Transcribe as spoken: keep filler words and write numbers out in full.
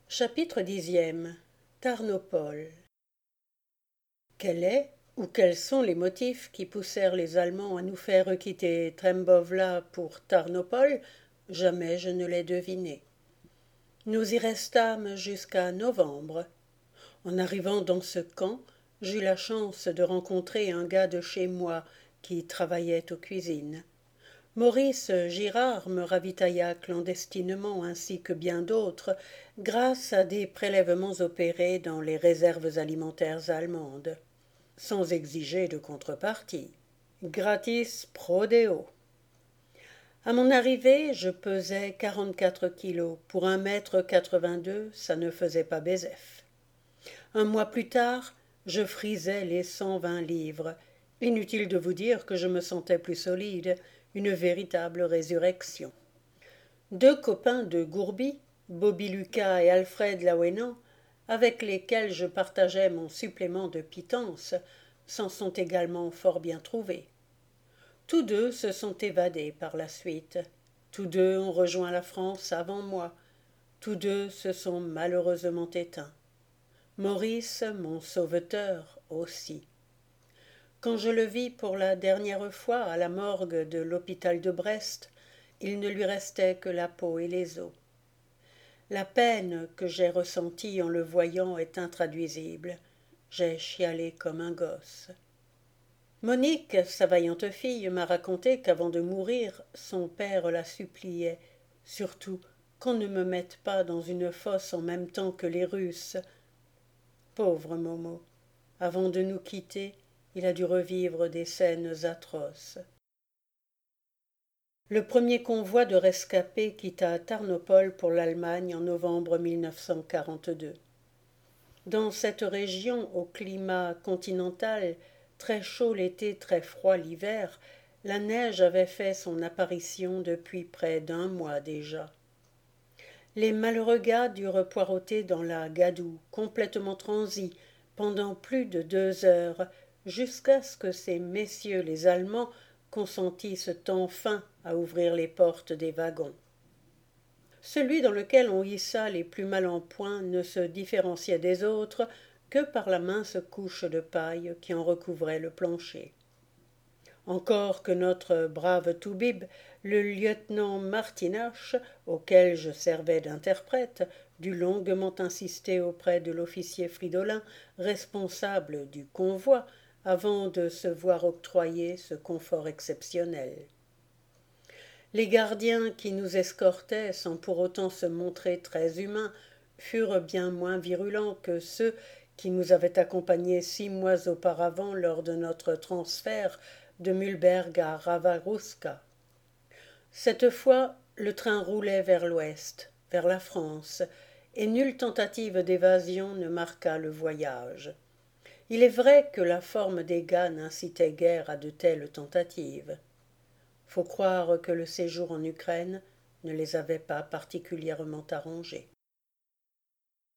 Chapitre dixième. Tarnopol. Quel est ou quels sont les motifs qui poussèrent les Allemands à nous faire quitter Trembovla pour Tarnopol? Jamais je ne l'ai deviné. Nous y restâmes jusqu'à novembre. En arrivant dans ce camp, j'eus la chance de rencontrer un gars de chez moi qui travaillait aux cuisines. Maurice Girard me ravitailla clandestinement ainsi que bien d'autres grâce à des prélèvements opérés dans les réserves alimentaires allemandes, sans exiger de contrepartie. Gratis pro deo. À mon arrivée, je pesais quarante-quatre kilos. Pour un mètre quatre-vingt-deux, ça ne faisait pas Bézef. Un mois plus tard, je frisais les cent vingt livres. Inutile de vous dire que je me sentais plus solide, une véritable résurrection. Deux copains de Gourby, Bobby Lucas et Alfred Laouénan, avec lesquels je partageais mon supplément de pitance, s'en sont également fort bien trouvés. Tous deux se sont évadés par la suite. Tous deux ont rejoint la France avant moi. Tous deux se sont malheureusement éteints. Maurice, mon sauveteur, aussi. Quand je le vis pour la dernière fois à la morgue de l'hôpital de Brest, il ne lui restait que la peau et les os. La peine que j'ai ressentie en le voyant est intraduisible. J'ai chialé comme un gosse. Monique, sa vaillante fille, m'a raconté qu'avant de mourir, son père la suppliait, surtout qu'on ne me mette pas dans une fosse en même temps que les Russes. Pauvre Momo, avant de nous quitter, il a dû revivre des scènes atroces. Le premier convoi de rescapés quitta Tarnopol pour l'Allemagne en novembre mille neuf cent quarante-deux. Dans cette région au climat continental, très chaud l'été, très froid l'hiver, la neige avait fait son apparition depuis près d'un mois déjà. Les malheureux gars durent poireauter dans la gadoue, complètement transis, pendant plus de deux heures, jusqu'à ce que ces messieurs les Allemands consentissent enfin à ouvrir les portes des wagons. Celui dans lequel on hissa les plus mal en point ne se différenciait des autres que par la mince couche de paille qui en recouvrait le plancher. Encore que notre brave Toubib, le lieutenant Martinach, auquel je servais d'interprète, dut longuement insister auprès de l'officier Fridolin, responsable du convoi, avant de se voir octroyer ce confort exceptionnel. Les gardiens qui nous escortaient, sans pour autant se montrer très humains, furent bien moins virulents que ceux qui nous avaient accompagnés six mois auparavant lors de notre transfert de Mühlberg à Ravarouska. Cette fois, le train roulait vers l'ouest, vers la France, et nulle tentative d'évasion ne marqua le voyage. Il est vrai que la forme des gars n'incitait guère à de telles tentatives. Faut croire que le séjour en Ukraine ne les avait pas particulièrement arrangés.